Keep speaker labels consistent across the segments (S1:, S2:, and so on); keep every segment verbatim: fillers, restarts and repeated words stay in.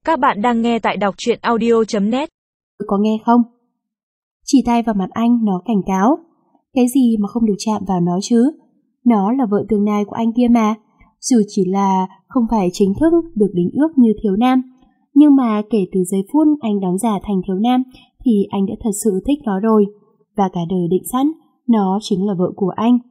S1: Các bạn đang nghe tại đọc truyện audio chấm net.
S2: Có nghe không? Chỉ tay vào mặt anh, nó cảnh cáo. Cái gì mà không được chạm vào nó chứ? Nó là vợ tương lai của anh kia mà. Dù chỉ là không phải chính thức được đính ước như thiếu nam, nhưng mà kể từ giây phút anh đóng giả thành thiếu nam thì anh đã thật sự thích nó rồi. Và cả đời định sẵn, nó chính là vợ của anh.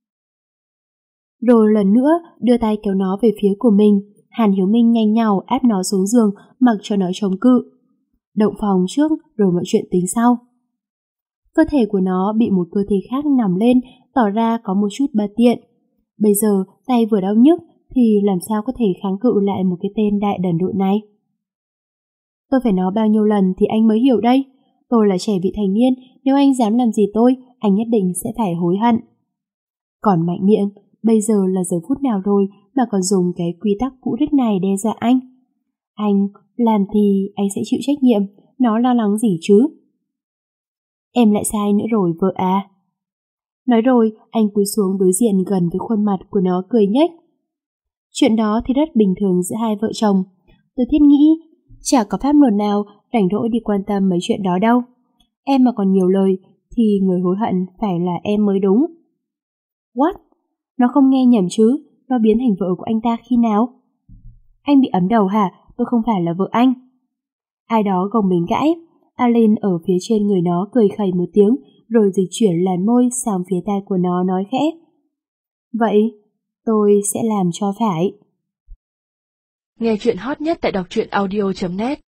S2: Rồi lần nữa đưa tay kéo nó về phía của mình. Hàn Hiếu Minh nhanh nhảu ép nó xuống giường, mặc cho nó chống cự. Động phòng trước rồi mọi chuyện tính sau. Cơ thể của nó bị một cơ thể khác nằm lên, tỏ ra có một chút bất tiện. Bây giờ tay vừa đau nhức thì làm sao có thể kháng cự lại một cái tên đại đần độn này? Tôi phải nói bao nhiêu lần thì anh mới hiểu đây. Tôi là trẻ vị thành niên, nếu anh dám làm gì tôi, anh nhất định sẽ phải hối hận. Còn mạnh miệng, bây giờ là giờ phút nào rồi mà còn dùng cái quy tắc cũ rích này đe dọa anh? Anh làm thì anh sẽ chịu trách nhiệm, nó lo lắng gì chứ? Em lại sai nữa rồi vợ à. Nói rồi, anh cúi xuống đối diện gần với khuôn mặt của nó cười nhếch. Chuyện đó thì rất bình thường giữa hai vợ chồng. Tôi thiết nghĩ, chả có pháp luật nào rảnh rỗi đi quan tâm mấy chuyện đó đâu. Em mà còn nhiều lời thì người hối hận phải là em mới đúng. What? Nó không nghe nhầm chứ, nó biến thành vợ của anh ta khi nào? Anh bị ấm đầu hả? Tôi không phải là vợ anh. Ai đó gồng mình gãi. Alin ở phía trên người nó cười khẩy một tiếng, rồi dịch chuyển làn môi sang phía tai của nó nói khẽ. Vậy, tôi sẽ làm cho phải.
S1: Nghe chuyện hot nhất tại đọc truyện audio chấm net.